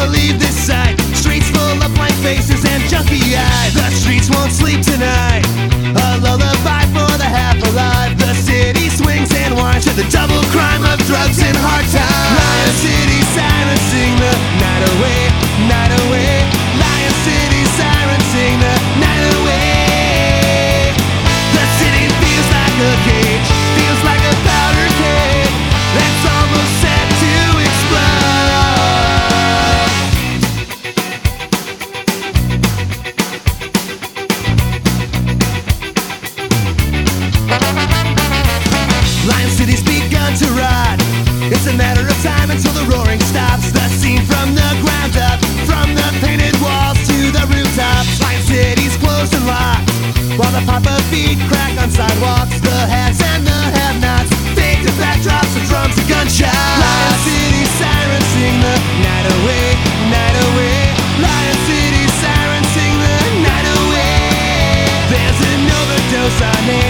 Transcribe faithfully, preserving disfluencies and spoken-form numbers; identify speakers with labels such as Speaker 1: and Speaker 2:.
Speaker 1: believe this sight. Streets full of blank faces and junky eyes. The streets won't sleep tonight. A lullaby for the half alive. The city swings and winds to the double crime of drugs and hard times. Lion City sirens sing the night away, night away. Lion City sirens sing the night away. The city feels like a cage, feels like a powder keg that's almost set to explode. Lion City's begun to rot. It's a matter of time until the roaring stops. The scene from the ground up, from the painted walls to the rooftops. Lion City's closed and locked, while the pop-up beat crack on sidewalks. The haves and the have-nots, fake the backdrops of drums and gunshots. Lion City sirens sing the night away, night away. Lion City sirens sing the night away. There's an overdose on air.